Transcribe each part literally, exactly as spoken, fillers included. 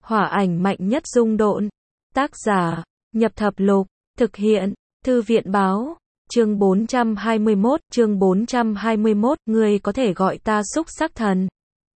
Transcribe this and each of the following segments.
Hỏa ảnh mạnh nhất dung độn. Tác giả, Nhập Thập Lục. Thực hiện, Thư viện Báo. Chương bốn trăm hai mươi mốt, chương bốn trăm hai mươi mốt, ngươi có thể gọi ta xúc sắc thần.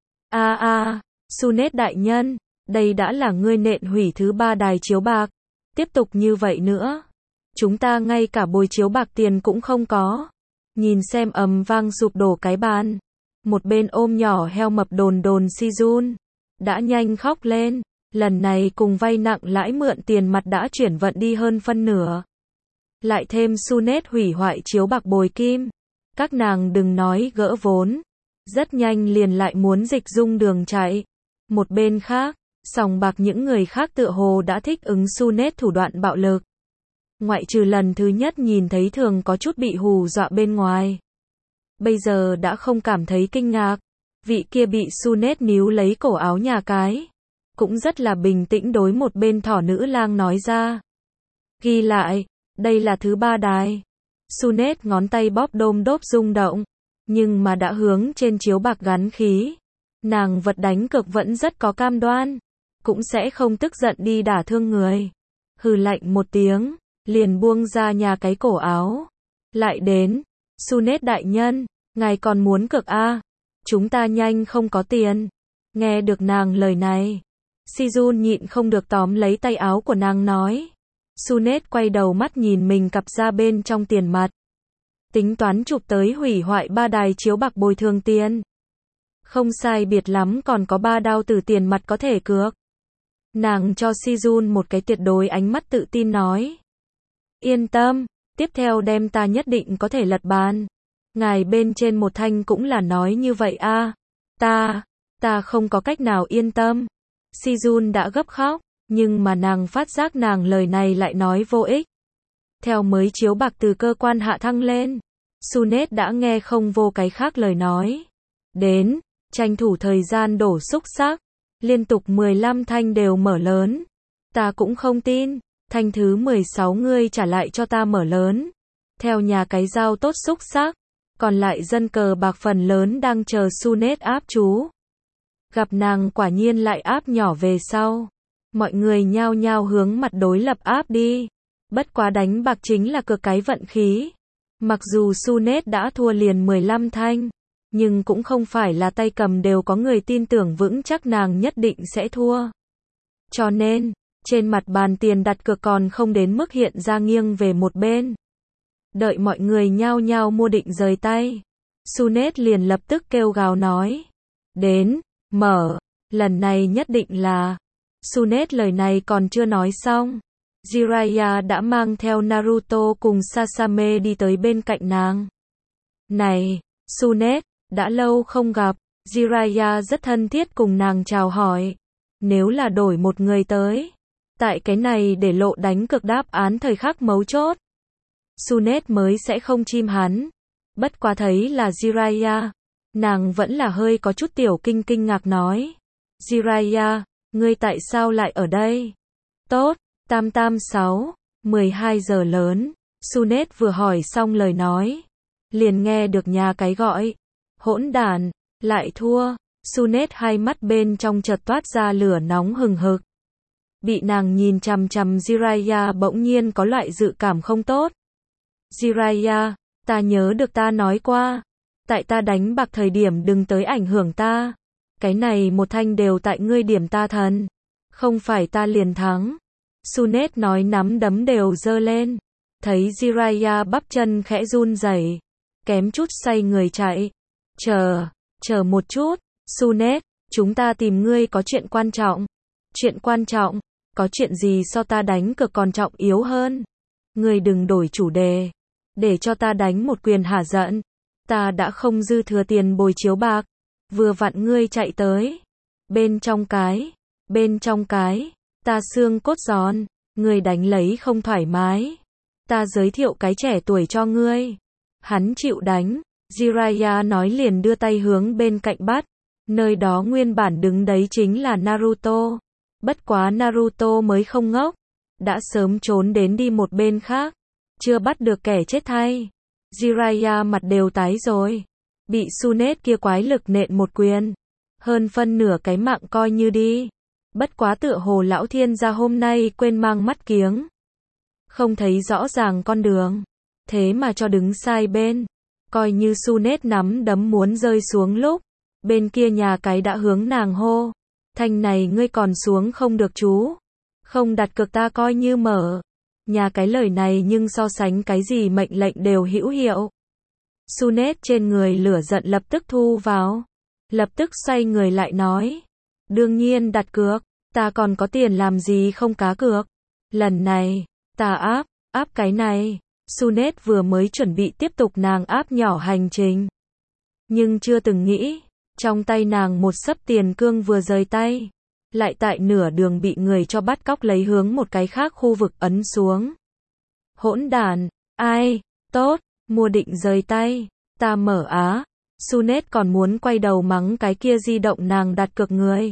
A a, Sunet đại nhân, đây đã là ngươi nện hủy thứ ba đài chiếu bạc. Tiếp tục như vậy nữa, chúng ta ngay cả bồi chiếu bạc tiền cũng không có. Nhìn xem ầm vang sụp đổ cái bàn. Một bên ôm nhỏ heo mập đồn đồn Si-jun đã nhanh khóc lên. Lần này cùng vay nặng lãi mượn tiền mặt đã chuyển vận đi hơn phân nửa. Lại thêm Sunet hủy hoại chiếu bạc bồi kim. Các nàng đừng nói gỡ vốn. Rất nhanh liền lại muốn dịch dung đường chạy. Một bên khác, sòng bạc những người khác tựa hồ đã thích ứng Sunet thủ đoạn bạo lực. Ngoại trừ lần thứ nhất nhìn thấy thường có chút bị hù dọa bên ngoài. Bây giờ đã không cảm thấy kinh ngạc. Vị kia bị Sunet níu lấy cổ áo nhà cái. Cũng rất là bình tĩnh đối một bên thỏ nữ lang nói ra. Ghi lại, đây là thứ ba đài. Sunet ngón tay bóp đôm đốp rung động. Nhưng mà đã hướng trên chiếu bạc gắn khí. Nàng vật đánh cược vẫn rất có cam đoan. Cũng sẽ không tức giận đi đả thương người. Hừ lạnh một tiếng, liền buông ra nhà cái cổ áo. Lại đến, Sunet đại nhân, ngài còn muốn cược a? À? Chúng ta nhanh không có tiền. Nghe được nàng lời này, Si-jun nhịn không được tóm lấy tay áo của nàng nói. Sunet quay đầu mắt nhìn mình cặp ra bên trong tiền mặt. Tính toán chụp tới hủy hoại ba đài chiếu bạc bồi thường tiền. Không sai biệt lắm còn có ba đao tử tiền mặt có thể cược. Nàng cho Si-jun một cái tuyệt đối ánh mắt tự tin nói. Yên tâm, tiếp theo đem ta nhất định có thể lật bàn. Ngài bên trên một thanh cũng là nói như vậy a. À, ta, ta không có cách nào yên tâm. Si-jun đã gấp khóc, nhưng mà nàng phát giác nàng lời này lại nói vô ích. Theo mới chiếu bạc từ cơ quan hạ thăng lên, Sunet đã nghe không vô cái khác lời nói. Đến, tranh thủ thời gian đổ xúc sắc, liên tục mười lăm thanh đều mở lớn. Ta cũng không tin, thanh thứ mười sáu ngươi trả lại cho ta mở lớn. Theo nhà cái dao tốt xúc sắc, còn lại dân cờ bạc phần lớn đang chờ Sunet áp chú. Gặp nàng quả nhiên lại áp nhỏ về sau. Mọi người nhao nhao hướng mặt đối lập áp đi. Bất quá đánh bạc chính là cực cái vận khí. Mặc dù Sunet đã thua liền mười lăm thanh, nhưng cũng không phải là tay cầm đều có người tin tưởng vững chắc nàng nhất định sẽ thua. Cho nên, trên mặt bàn tiền đặt cược còn không đến mức hiện ra nghiêng về một bên. Đợi mọi người nhao nhao mua định rời tay, Sunet liền lập tức kêu gào nói. Đến, mở, lần này nhất định là. Sunet lời này còn chưa nói xong. Jiraiya đã mang theo Naruto cùng Sasame đi tới bên cạnh nàng. Này, Sunet, đã lâu không gặp. Jiraiya rất thân thiết cùng nàng chào hỏi. Nếu là đổi một người tới, tại cái này để lộ đánh cực đáp án thời khắc mấu chốt, Sunet mới sẽ không chim hắn. Bất quá thấy là Jiraiya, nàng vẫn là hơi có chút tiểu kinh kinh ngạc nói. Jiraiya, ngươi tại sao lại ở đây? Tốt, tam tam sáu, mười hai giờ lớn, Sunet vừa hỏi xong lời nói. Liền nghe được nhà cái gọi. Hỗn đản, lại thua. Sunet hai mắt bên trong chợt toát ra lửa nóng hừng hực. Bị nàng nhìn chằm chằm Jiraiya bỗng nhiên có loại dự cảm không tốt. Jiraiya, ta nhớ được ta nói qua. Tại ta đánh bạc thời điểm đừng tới ảnh hưởng ta. Cái này một thanh đều tại ngươi điểm ta thần. Không phải ta liền thắng. Sunet nói nắm đấm đều giơ lên. Thấy Jiraiya bắp chân khẽ run rẩy, kém chút say người chạy. Chờ, chờ một chút. Sunet, chúng ta tìm ngươi có chuyện quan trọng. Chuyện quan trọng? Có chuyện gì so ta đánh cược còn trọng yếu hơn? Ngươi đừng đổi chủ đề. Để cho ta đánh một quyền hả giận. Ta đã không dư thừa tiền bồi chiếu bạc. Vừa vặn ngươi chạy tới. Bên trong cái. Bên trong cái. Ta xương cốt giòn. Ngươi đánh lấy không thoải mái. Ta giới thiệu cái trẻ tuổi cho ngươi. Hắn chịu đánh. Jiraiya nói liền đưa tay hướng bên cạnh bắt. Nơi đó nguyên bản đứng đấy chính là Naruto. Bất quá Naruto mới không ngốc. Đã sớm trốn đến đi một bên khác. Chưa bắt được kẻ chết thay. Jiraiya mặt đều tái rồi. Bị Sunet kia quái lực nện một quyền. Hơn phân nửa cái mạng coi như đi. Bất quá tựa hồ lão thiên gia hôm nay quên mang mắt kiếng. Không thấy rõ ràng con đường. Thế mà cho đứng sai bên. Coi như Sunet nắm đấm muốn rơi xuống lúc. Bên kia nhà cái đã hướng nàng hô. Thanh này ngươi còn xuống không được chú. Không đặt cược ta coi như mở. Nhà cái lời này nhưng so sánh cái gì mệnh lệnh đều hữu hiệu. Sunet trên người lửa giận lập tức thu vào. Lập tức xoay người lại nói. Đương nhiên đặt cược. Ta còn có tiền làm gì không cá cược. Lần này, ta áp, áp cái này. Sunet vừa mới chuẩn bị tiếp tục nàng áp nhỏ hành trình. Nhưng chưa từng nghĩ, trong tay nàng một xấp tiền cương vừa rời tay. Lại tại nửa đường bị người cho bắt cóc lấy hướng một cái khác khu vực ấn xuống. Hỗn đản, ai, tốt, mua định rời tay, ta mở á. Sunet còn muốn quay đầu mắng cái kia di động nàng đặt cược người.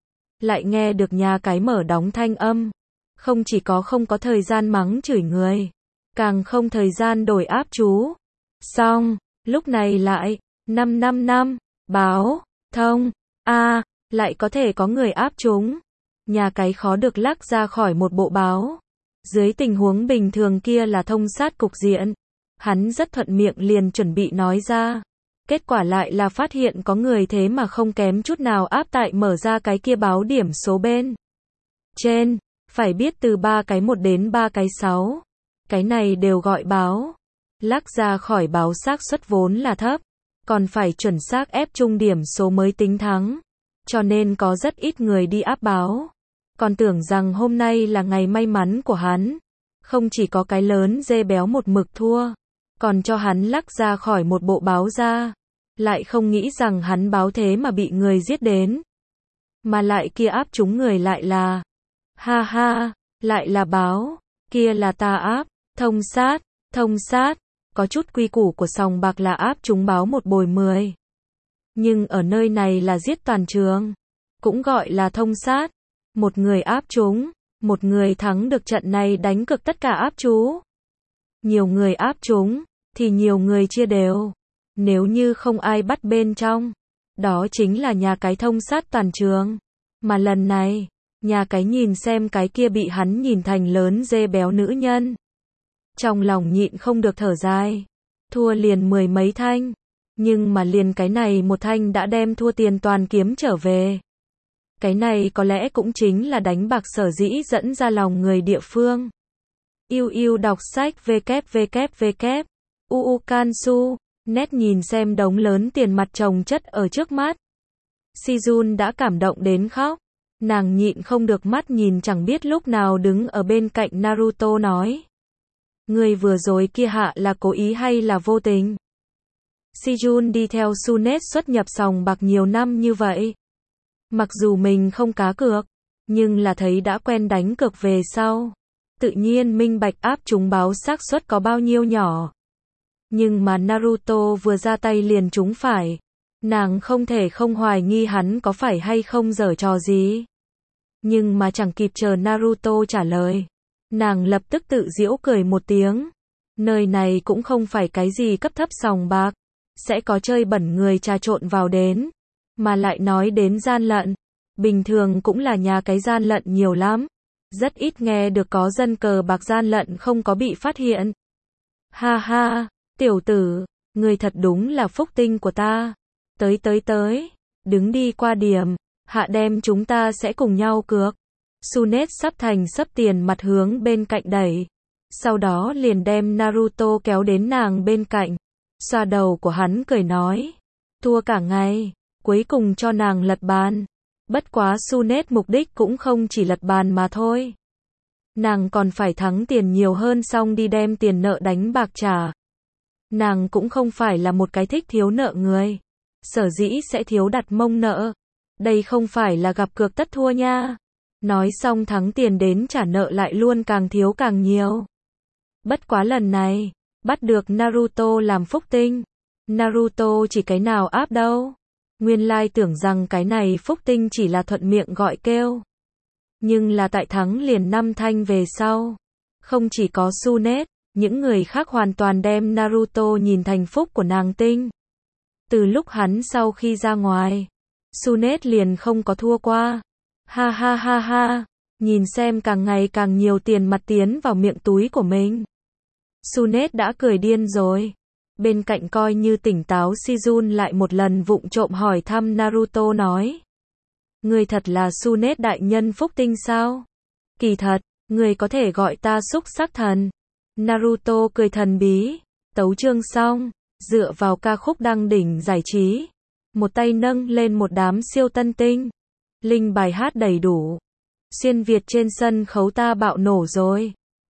Lại nghe được nhà cái mở đóng thanh âm. Không chỉ có không có thời gian mắng chửi người. Càng không thời gian đổi áp chú. Xong, lúc này lại, năm năm năm, báo, thông, a lại có thể có người áp chúng. Nhà cái khó được lắc ra khỏi một bộ báo. Dưới tình huống bình thường kia là thông sát cục diện. Hắn rất thuận miệng liền chuẩn bị nói ra. Kết quả lại là phát hiện có người thế mà không kém chút nào áp tại mở ra cái kia báo điểm số bên trên. Phải biết từ ba cái một đến ba cái sáu. Cái này đều gọi báo. Lắc ra khỏi báo xác suất vốn là thấp. Còn phải chuẩn xác ép chung điểm số mới tính thắng. Cho nên có rất ít người đi áp báo. Còn tưởng rằng hôm nay là ngày may mắn của hắn. Không chỉ có cái lớn dê béo một mực thua. Còn cho hắn lắc ra khỏi một bộ báo ra. Lại không nghĩ rằng hắn báo thế mà bị người giết đến. Mà lại kia áp chúng người lại là. Ha ha, lại là báo. Kia là ta áp. Thông sát, thông sát. Có chút quy củ của sòng bạc là áp chúng báo một bồi mười. Nhưng ở nơi này là giết toàn trường. Cũng gọi là thông sát. Một người áp chúng. Một người thắng được trận này đánh cực tất cả áp chú. Nhiều người áp chúng. Thì nhiều người chia đều. Nếu như không ai bắt bên trong. Đó chính là nhà cái thông sát toàn trường. Mà lần này, nhà cái nhìn xem cái kia bị hắn nhìn thành lớn dê béo nữ nhân. Trong lòng nhịn không được thở dài. Thua liền mười mấy thanh. Nhưng mà liền cái này một thanh đã đem thua tiền toàn kiếm trở về. Cái này có lẽ cũng chính là đánh bạc sở dĩ dẫn ra lòng người địa phương. Yêu yêu đọc sách www. uu Kansu. Nét nhìn xem đống lớn tiền mặt chồng chất ở trước mắt. Sejun đã cảm động đến khóc. Nàng nhịn không được mắt nhìn chẳng biết lúc nào đứng ở bên cạnh Naruto nói. Người vừa rồi kia hạ là cố ý hay là vô tình? Sejun đi theo Sunet xuất nhập sòng bạc nhiều năm như vậy. Mặc dù mình không cá cược, nhưng là thấy đã quen đánh cược về sau. Tự nhiên minh bạch áp trúng báo xác suất có bao nhiêu nhỏ. Nhưng mà Naruto vừa ra tay liền trúng phải. Nàng không thể không hoài nghi hắn có phải hay không giở trò gì. Nhưng mà chẳng kịp chờ Naruto trả lời. Nàng lập tức tự giễu cười một tiếng. Nơi này cũng không phải cái gì cấp thấp sòng bạc. Sẽ có chơi bẩn người trà trộn vào đến. Mà lại nói đến gian lận. Bình thường cũng là nhà cái gian lận nhiều lắm. Rất ít nghe được có dân cờ bạc gian lận không có bị phát hiện. Ha ha, tiểu tử, người thật đúng là phúc tinh của ta. Tới tới tới, đứng đi qua điểm, hạ đem chúng ta sẽ cùng nhau cược. Sunet sắp thành sắp tiền mặt hướng bên cạnh đẩy. Sau đó liền đem Naruto kéo đến nàng bên cạnh. Xoa đầu của hắn cười nói. Thua cả ngày, cuối cùng cho nàng lật bàn. Bất quá Sunet mục đích cũng không chỉ lật bàn mà thôi. Nàng còn phải thắng tiền nhiều hơn xong đi đem tiền nợ đánh bạc trả. Nàng cũng không phải là một cái thích thiếu nợ người. Sở dĩ sẽ thiếu đặt mông nợ. Đây không phải là gặp cược tất thua nha. Nói xong thắng tiền đến trả nợ lại luôn càng thiếu càng nhiều. Bất quá lần này, bắt được Naruto làm phúc tinh. Naruto chỉ cái nào áp đâu. Nguyên lai tưởng rằng cái này phúc tinh chỉ là thuận miệng gọi kêu. Nhưng là tại thắng liền năm thanh về sau. Không chỉ có Sunet, những người khác hoàn toàn đem Naruto nhìn thành phúc của nàng tinh. Từ lúc hắn sau khi ra ngoài, Sunet liền không có thua qua. Ha ha ha ha, nhìn xem càng ngày càng nhiều tiền mặt tiến vào miệng túi của mình. Sunet đã cười điên rồi. Bên cạnh coi như tỉnh táo Sejun lại một lần vụng trộm hỏi thăm Naruto nói. Người thật là Sunet đại nhân phúc tinh sao? Kỳ thật, người có thể gọi ta xúc sắc thần. Naruto cười thần bí. Tấu chương xong, dựa vào ca khúc đăng đỉnh giải trí. Một tay nâng lên một đám siêu tân tinh. Linh bài hát đầy đủ. Xuyên Việt trên sân khấu ta bạo nổ rồi.